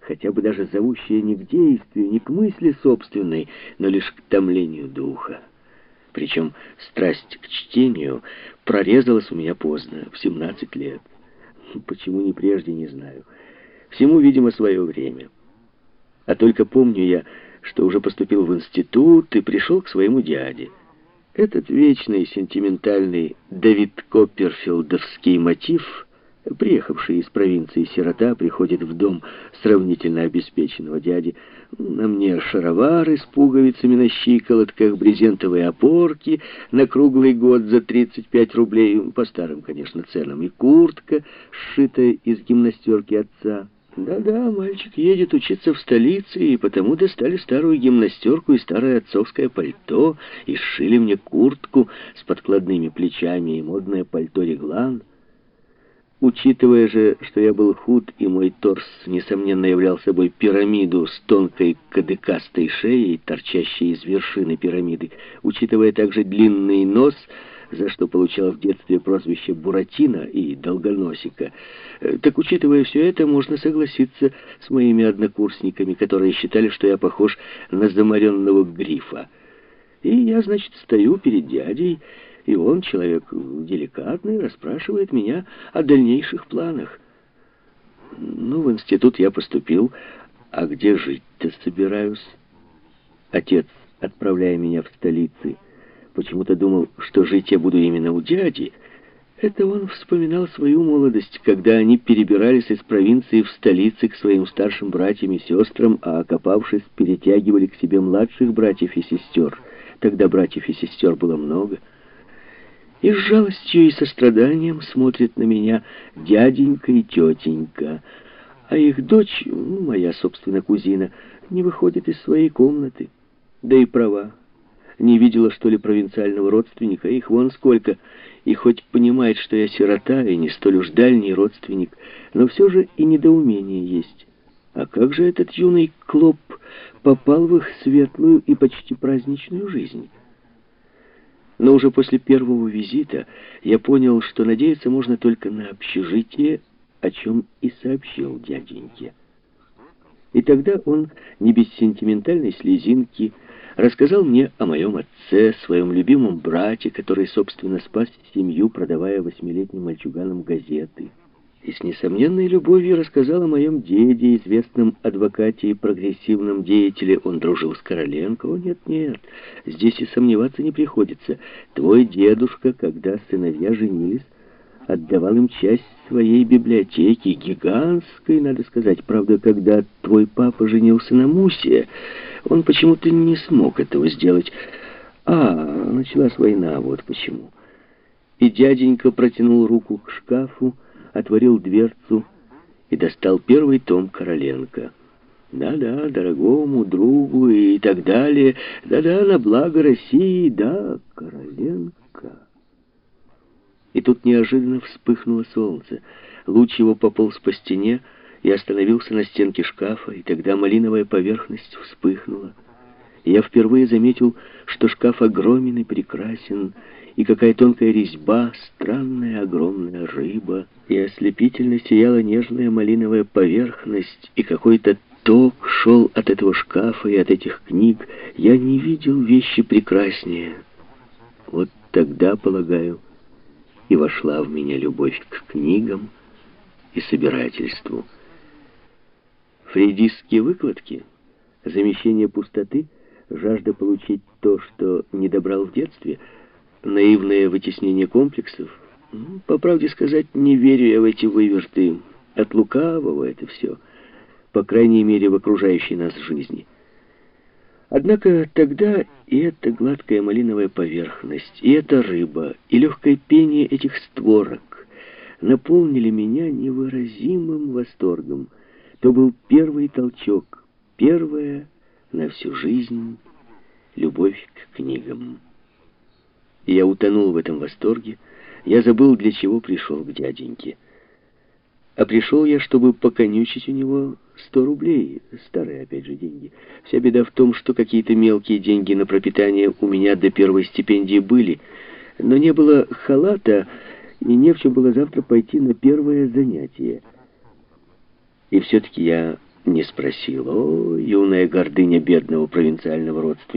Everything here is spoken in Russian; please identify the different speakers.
Speaker 1: хотя бы даже зовущее не к действию, не к мысли собственной, но лишь к томлению духа. Причем страсть к чтению прорезалась у меня поздно, в 17 лет. Почему не прежде, не знаю. Всему, видимо, свое время. А только помню я, что уже поступил в институт и пришел к своему дяде. Этот вечный сентиментальный Давид Копперфилдовский мотив, приехавший из провинции сирота, приходит в дом сравнительно обеспеченного дяди. На мне шаровары с пуговицами на щиколотках, брезентовые опорки на круглый год за 35 рублей, по старым, конечно, ценам, и куртка, сшитая из гимнастерки отца. Да-да, мальчик едет учиться в столице, и потому достали старую гимнастерку и старое отцовское пальто, и сшили мне куртку с подкладными плечами и модное пальто-реглан. Учитывая же, что я был худ, и мой торс, несомненно, являл собой пирамиду с тонкой кадыкастой шеей, торчащей из вершины пирамиды, учитывая также длинный нос, за что получал в детстве прозвище Буратино и Долгоносика, так, учитывая все это, можно согласиться с моими однокурсниками, которые считали, что я похож на заморенного грифа. И я, значит, стою перед дядей, и он, человек деликатный, расспрашивает меня о дальнейших планах. Ну, в институт я поступил, а где жить-то собираюсь? Отец, отправляя меня в столицы, почему-то думал, что жить я буду именно у дяди. Это он вспоминал свою молодость, когда они перебирались из провинции в столицы к своим старшим братьям и сестрам, а, окопавшись, перетягивали к себе младших братьев и сестер. Тогда братьев и сестер было много. И с жалостью и состраданием смотрят на меня дяденька и тетенька, а их дочь, моя, собственно, кузина, не выходит из своей комнаты. Да и права. Не видела, что ли, провинциального родственника, их вон сколько. И хоть понимает, что я сирота и не столь уж дальний родственник, но все же и недоумение есть. А как же этот юный клоп попал в их светлую и почти праздничную жизнь? Но уже после первого визита я понял, что надеяться можно только на общежитие, о чем и сообщил дяденьке. И тогда он, не без сентиментальной слезинки, рассказал мне о моем отце, своем любимом брате, который, собственно, спас семью, продавая 8-летним мальчуганам газеты. И с несомненной любовью рассказал о моем деде, известном адвокате и прогрессивном деятеле. Он дружил с Короленко. О, нет, здесь и сомневаться не приходится. Твой дедушка, когда сыновья женились, отдавал им часть своей библиотеки, гигантской, надо сказать. Правда, когда твой папа женился на Мусе, он почему-то не смог этого сделать. Началась война, вот почему. И дяденька протянул руку к шкафу, отворил дверцу и достал первый том Короленко. Да-да, дорогому другу и так далее. Да-да, на благо России, да, Короленко. И тут неожиданно вспыхнуло солнце. Луч его пополз по стене и остановился на стенке шкафа, и тогда малиновая поверхность вспыхнула. И я впервые заметил, что шкаф огромен и прекрасен, и какая тонкая резьба, странная огромная рыба, и ослепительно сияла нежная малиновая поверхность, и какой-то ток шел от этого шкафа и от этих книг. Я не видел вещи прекраснее. Вот тогда, полагаю, и вошла в меня любовь к книгам и собирательству. Фрейдистские выкладки, замещение пустоты, жажда получить то, что не добрал в детстве, наивное вытеснение комплексов. По правде сказать, не верю я в эти выверты. От лукавого это все, по крайней мере, в окружающей нас жизни. Однако тогда и эта гладкая малиновая поверхность, и эта рыба, и легкое пение этих створок наполнили меня невыразимым восторгом. То был первый толчок, первая на всю жизнь любовь к книгам. И я утонул в этом восторге, я забыл, для чего пришел к дяденьке. А пришел я, чтобы поконючить у него 100 рублей, старые, опять же, деньги. Вся беда в том, что какие-то мелкие деньги на пропитание у меня до первой стипендии были, но не было халата, и не в чем было завтра пойти на первое занятие. И все-таки я не спросил. О, юная гордыня бедного провинциального родственника!